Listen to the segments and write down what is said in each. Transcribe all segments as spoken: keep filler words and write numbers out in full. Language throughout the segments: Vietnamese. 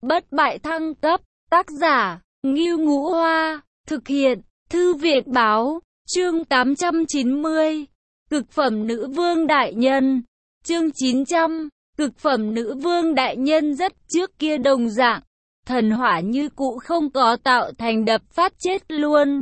Bất bại thăng cấp, tác giả, Ngưu Ngũ Hoa, thực hiện, Thư viện báo, chương tám trăm chín mươi, cực phẩm nữ vương đại nhân, chương chín trăm, cực phẩm nữ vương đại nhân rất trước kia đồng dạng, thần hỏa như cũ không có tạo thành đập phát chết luôn.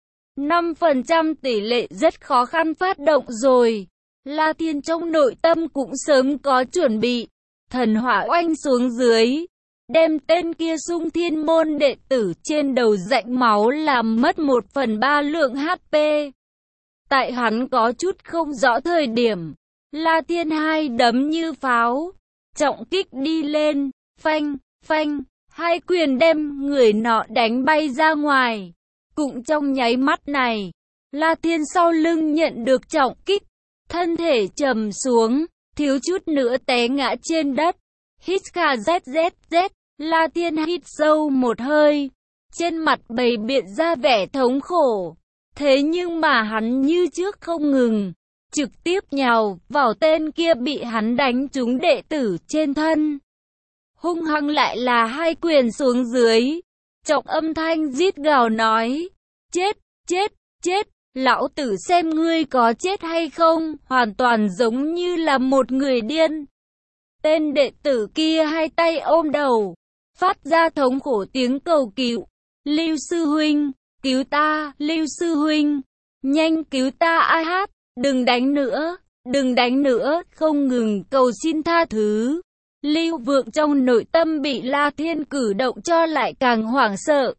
năm phần trăm tỷ lệ rất khó khăn phát động rồi. La Thiên trong nội tâm cũng sớm có chuẩn bị, thần hỏa oanh xuống dưới, đem tên kia Xung Thiên môn đệ tử trên đầu rãnh máu làm mất một phần ba lượng hát pê. Tại hắn có chút không rõ thời điểm, La Thiên hai đấm như pháo, trọng kích đi lên, phanh, phanh, hai quyền đem người nọ đánh bay ra ngoài. Cũng trong nháy mắt này, La Thiên sau lưng nhận được trọng kích, thân thể trầm xuống, thiếu chút nữa té ngã trên đất. Hít kha zét zét zét, La Thiên hít sâu một hơi, trên mặt bày biện ra vẻ thống khổ. Thế nhưng mà hắn như trước không ngừng, trực tiếp nhào vào tên kia bị hắn đánh trúng đệ tử trên thân. Hung hăng lại là hai quyền xuống dưới, trọng âm thanh rít gào nói, chết, chết, chết, lão tử xem ngươi có chết hay không, hoàn toàn giống như là một người điên. Tên đệ tử kia hai tay ôm đầu, phát ra thống khổ tiếng cầu cứu, Lưu sư huynh, cứu ta, Lưu sư huynh, nhanh cứu ta ai hát, đừng đánh nữa, đừng đánh nữa, không ngừng cầu xin tha thứ. Lưu Vượng trong nội tâm bị La Thiên cử động cho lại càng hoảng sợ.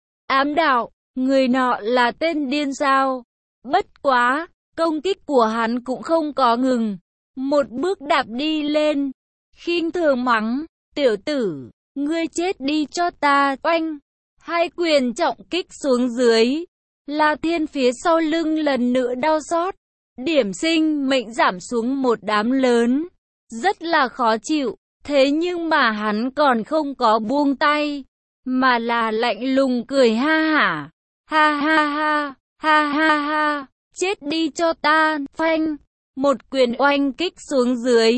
Ám đạo, người nọ là tên điên sao? Bất quá, công kích của hắn cũng không có ngừng. Một bước đạp đi lên, khinh thường mắng, tiểu tử, ngươi chết đi cho ta, oanh. Hai quyền trọng kích xuống dưới, La Thiên phía sau lưng lần nữa đau xót. Điểm sinh mệnh giảm xuống một đám lớn, rất là khó chịu. Thế nhưng mà hắn còn không có buông tay, mà là lạnh lùng cười ha hả, ha ha ha, ha ha ha, chết đi cho ta, phanh, một quyền oanh kích xuống dưới,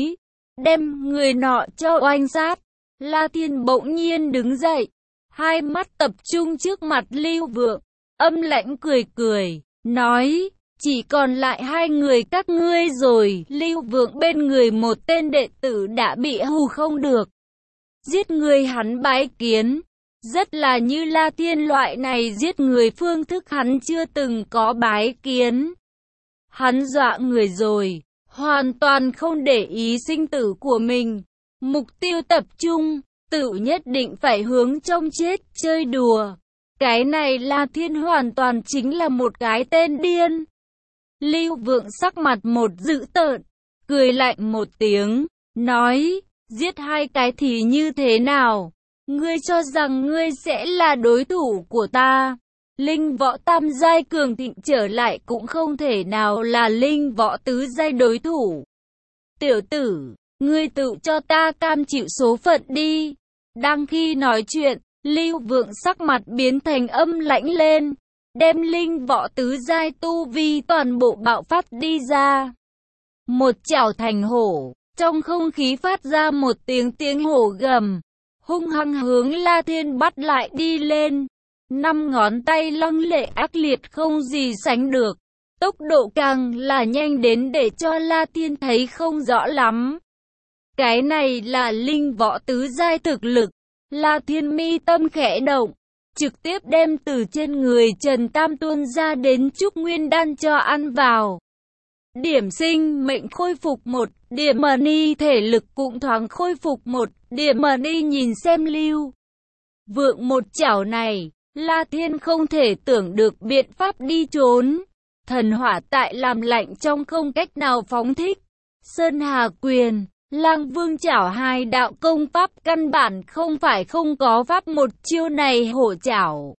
đem người nọ cho oanh sát. La Thiên bỗng nhiên đứng dậy, hai mắt tập trung trước mặt Lưu Vượng, âm lãnh cười cười, nói, chỉ còn lại hai người các ngươi rồi. Lưu Vượng bên người một tên đệ tử đã bị hù không được. Giết người hắn bái kiến, rất là như La Thiên loại này giết người phương thức hắn chưa từng có bái kiến. Hắn dọa người rồi, hoàn toàn không để ý sinh tử của mình. Mục tiêu tập trung, tự nhất định phải hướng trong chết chơi đùa. Cái này La Thiên hoàn toàn chính là một cái tên điên. Lưu Vượng sắc mặt một dữ tợn, cười lạnh một tiếng, nói, giết hai cái thì như thế nào? Ngươi cho rằng ngươi sẽ là đối thủ của ta? Linh võ tam giai cường thịnh trở lại cũng không thể nào là linh võ tứ giai đối thủ. Tiểu tử, ngươi tự cho ta cam chịu số phận đi. Đang khi nói chuyện, Lưu Vượng sắc mặt biến thành âm lãnh lên, đem linh võ tứ giai tu vi toàn bộ bạo phát đi ra. Một chảo thành hổ, trong không khí phát ra một tiếng tiếng hổ gầm, hung hăng hướng La Thiên bắt lại đi lên. Năm ngón tay lăng lệ ác liệt không gì sánh được, tốc độ càng là nhanh đến để cho La Thiên thấy không rõ lắm. Cái này là linh võ tứ giai thực lực. La Thiên mi tâm khẽ động, trực tiếp đem từ trên người Trần Tam tuôn ra đến Trúc Nguyên Đan cho ăn vào. Điểm sinh mệnh khôi phục một, điểm money thể lực cũng thoáng khôi phục một, điểm money nhìn xem Lưu Vượng một chảo này, La Thiên không thể tưởng được biện pháp đi trốn. Thần hỏa tại làm lạnh trong không cách nào phóng thích. Sơn Hà Quyền, Lang Vương chảo hai đạo công pháp căn bản không phải không có pháp một chiêu này hổ chảo.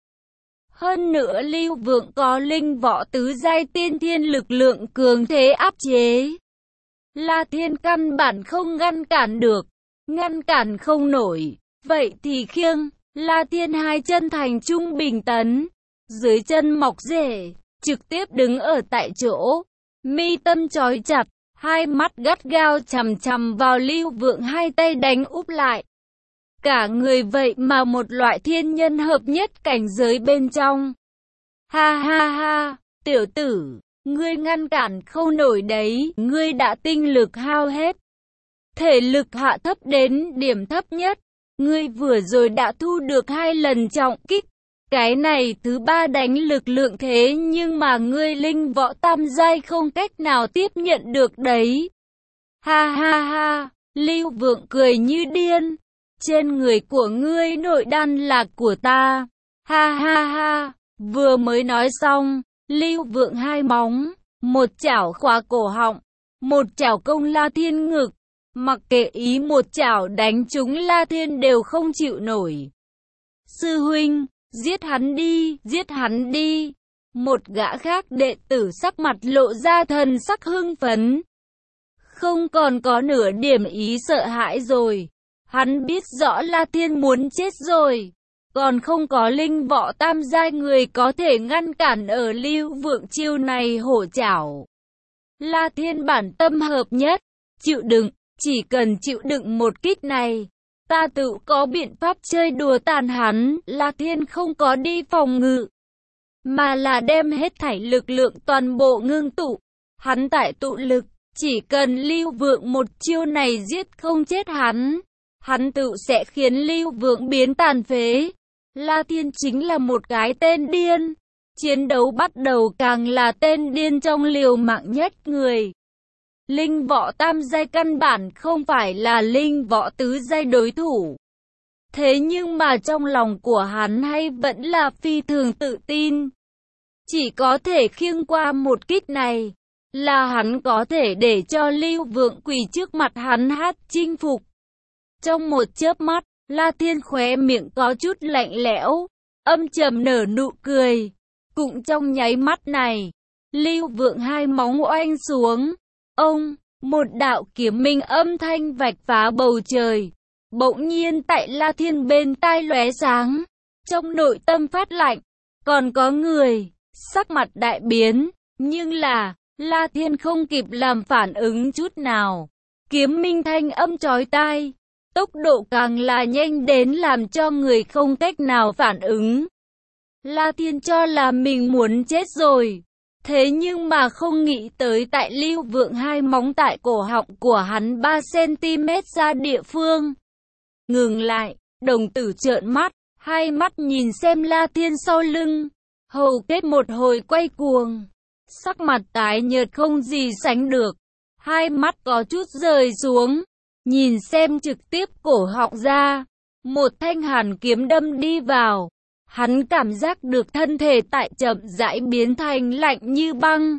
Hơn nữa Lưu Vượng có linh võ tứ giai tiên thiên lực lượng cường thế áp chế. La Thiên căn bản không ngăn cản được, ngăn cản không nổi. Vậy thì khiêng, La Thiên hai chân thành trung bình tấn, dưới chân mọc rễ, trực tiếp đứng ở tại chỗ, mi tâm chói chặt. Hai mắt gắt gao chằm chằm vào Lưu Vượng hai tay đánh úp lại. cả người vậy mà một loại thiên nhân hợp nhất cảnh giới bên trong. Ha ha ha, tiểu tử, ngươi ngăn cản không nổi đấy, ngươi đã tinh lực hao hết. Thể lực hạ thấp đến điểm thấp nhất, ngươi vừa rồi đã thu được hai lần trọng kích. Cái này thứ ba đánh lực lượng thế nhưng mà ngươi linh võ tam giai không cách nào tiếp nhận được đấy. Ha ha ha, Lưu Vượng cười như điên. Trên người của ngươi nội đan là của ta. Ha ha ha, vừa mới nói xong, Lưu Vượng hai móng, một chảo khóa cổ họng, một chảo công La Thiên ngực. Mặc kệ ý một chảo đánh chúng La Thiên đều không chịu nổi. Sư huynh, giết hắn đi, giết hắn đi. Một gã khác đệ tử sắc mặt lộ ra thần sắc hưng phấn. Không còn có nửa điểm ý sợ hãi rồi. Hắn biết rõ La Thiên muốn chết rồi. Còn không có linh võ tam giai người có thể ngăn cản ở Lưu Vượng chiêu này hổ chảo. La Thiên bản tâm hợp nhất, chịu đựng, chỉ cần chịu đựng một kích này. Ta tự có biện pháp chơi đùa tàn hắn. La Thiên không có đi phòng ngự, mà là đem hết thảy lực lượng toàn bộ ngưng tụ. Hắn tại tụ lực, chỉ cần Lưu Vượng một chiêu này giết không chết hắn, hắn tự sẽ khiến Lưu Vượng biến tàn phế. La Thiên chính là một cái tên điên. Chiến đấu bắt đầu càng là tên điên trong liều mạng nhất người. Linh võ tam giai căn bản không phải là linh võ tứ giai đối thủ. Thế nhưng mà trong lòng của hắn hay vẫn là phi thường tự tin. Chỉ có thể khiêng qua một kích này, là hắn có thể để cho Lưu Vượng quỳ trước mặt hắn hát chinh phục. Trong một chớp mắt, La Thiên khóe miệng có chút lạnh lẽo, âm trầm nở nụ cười. Cũng trong nháy mắt này, Lưu Vượng hai móng oanh xuống. Ông, một đạo kiếm minh âm thanh vạch phá bầu trời. Bỗng nhiên tại La Thiên bên tai lóe sáng. Trong nội tâm phát lạnh, còn có người, sắc mặt đại biến. Nhưng là, La Thiên không kịp làm phản ứng chút nào. Kiếm minh thanh âm chói tai. Tốc độ càng là nhanh đến làm cho người không cách nào phản ứng. La Thiên cho là mình muốn chết rồi. Thế nhưng mà không nghĩ tới tại Lưu Vượng hai móng tại cổ họng của hắn ba xăng-ti-mét ra địa phương. Ngừng lại, đồng tử trợn mắt, hai mắt nhìn xem La Thiên sau lưng. Hầu kết một hồi quay cuồng. Sắc mặt tái nhợt không gì sánh được. Hai mắt có chút rời xuống. Nhìn xem trực tiếp cổ họng ra. Một thanh hàn kiếm đâm đi vào. Hắn cảm giác được thân thể tại chậm rãi biến thành lạnh như băng.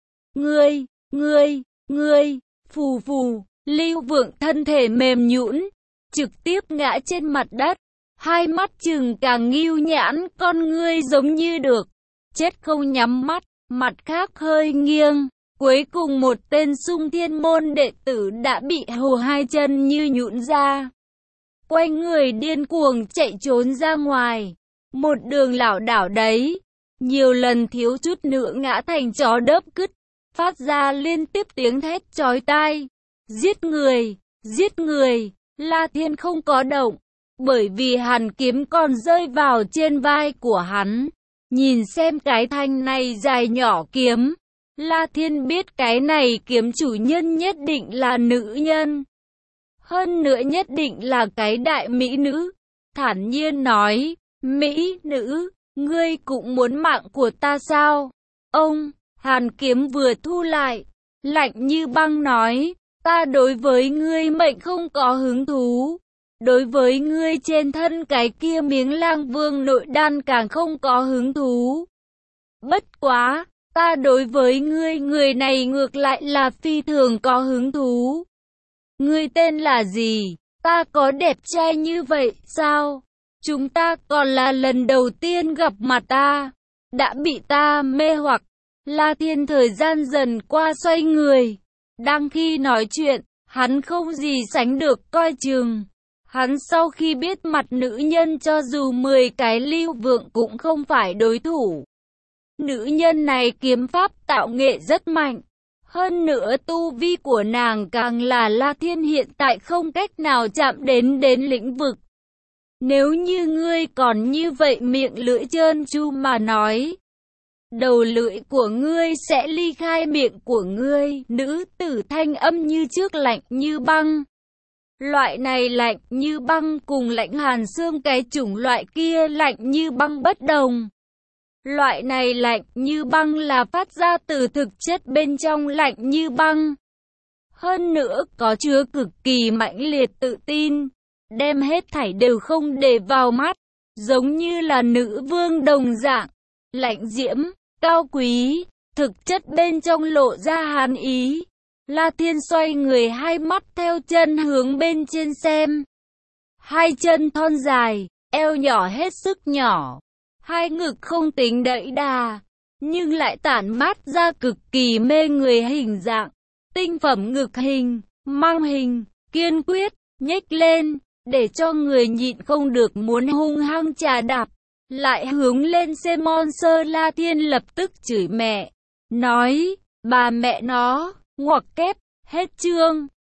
Ngươi, ngươi, ngươi, phù phù, Lưu Vượng thân thể mềm nhũn, trực tiếp ngã trên mặt đất. Hai mắt trừng càng nghiêu nhãn, con ngươi giống như được chết không nhắm mắt, mặt khác hơi nghiêng. Cuối cùng một tên Xung Thiên môn đệ tử đã bị hù hai chân như nhũn ra. Quay người điên cuồng chạy trốn ra ngoài. Một đường lảo đảo đấy, nhiều lần thiếu chút nữa ngã thành chó đớp cứt, phát ra liên tiếp tiếng thét chói tai. Giết người, giết người, La Thiên không có động, bởi vì hàn kiếm còn rơi vào trên vai của hắn. Nhìn xem cái thanh này dài nhỏ kiếm, La Thiên biết cái này kiếm chủ nhân nhất định là nữ nhân. Hơn nữa nhất định là cái đại mỹ nữ. Thản nhiên nói, mỹ nữ, ngươi cũng muốn mạng của ta sao? Ông, hàn kiếm vừa thu lại, lạnh như băng nói, ta đối với ngươi mệnh không có hứng thú. Đối với ngươi trên thân cái kia miếng lang vương nội đan càng không có hứng thú. Bất quá, ta đối với ngươi người này ngược lại là phi thường có hứng thú. Ngươi tên là gì? Ta có đẹp trai như vậy sao? Chúng ta còn là lần đầu tiên gặp mặt ta. Đã bị ta mê hoặc. La Thiên thời gian dần qua xoay người. Đang khi nói chuyện, hắn không gì sánh được coi chừng. Hắn sau khi biết mặt nữ nhân cho dù mười cái Lưu Vượng cũng không phải đối thủ. Nữ nhân này kiếm pháp tạo nghệ rất mạnh. Hơn nữa tu vi của nàng càng là La Thiên hiện tại không cách nào chạm đến đến lĩnh vực. Nếu như ngươi còn như vậy miệng lưỡi trơn tru mà nói, đầu lưỡi của ngươi sẽ ly khai miệng của ngươi. Nữ tử thanh âm như trước lạnh như băng. Loại này lạnh như băng cùng lạnh hàn xương cái chủng loại kia lạnh như băng bất đồng. Loại này lạnh như băng là phát ra từ thực chất bên trong lạnh như băng. Hơn nữa có chứa cực kỳ mãnh liệt tự tin, đem hết thảy đều không để vào mắt, giống như là nữ vương đồng dạng, lạnh diễm, cao quý, thực chất bên trong lộ ra hàn ý. La Thiên xoay người, hai mắt theo chân hướng bên trên xem. Hai chân thon dài, eo nhỏ hết sức nhỏ, hai ngực không tính đẫy đà, nhưng lại tản mát ra cực kỳ mê người hình dạng. Tinh phẩm ngực hình, mang hình, kiên quyết, nhếch lên, để cho người nhịn không được muốn hung hăng chà đạp. Lại hướng lên xem monster. La Thiên lập tức chửi mẹ, nói, bà mẹ nó, ngoặc kép, hết chương.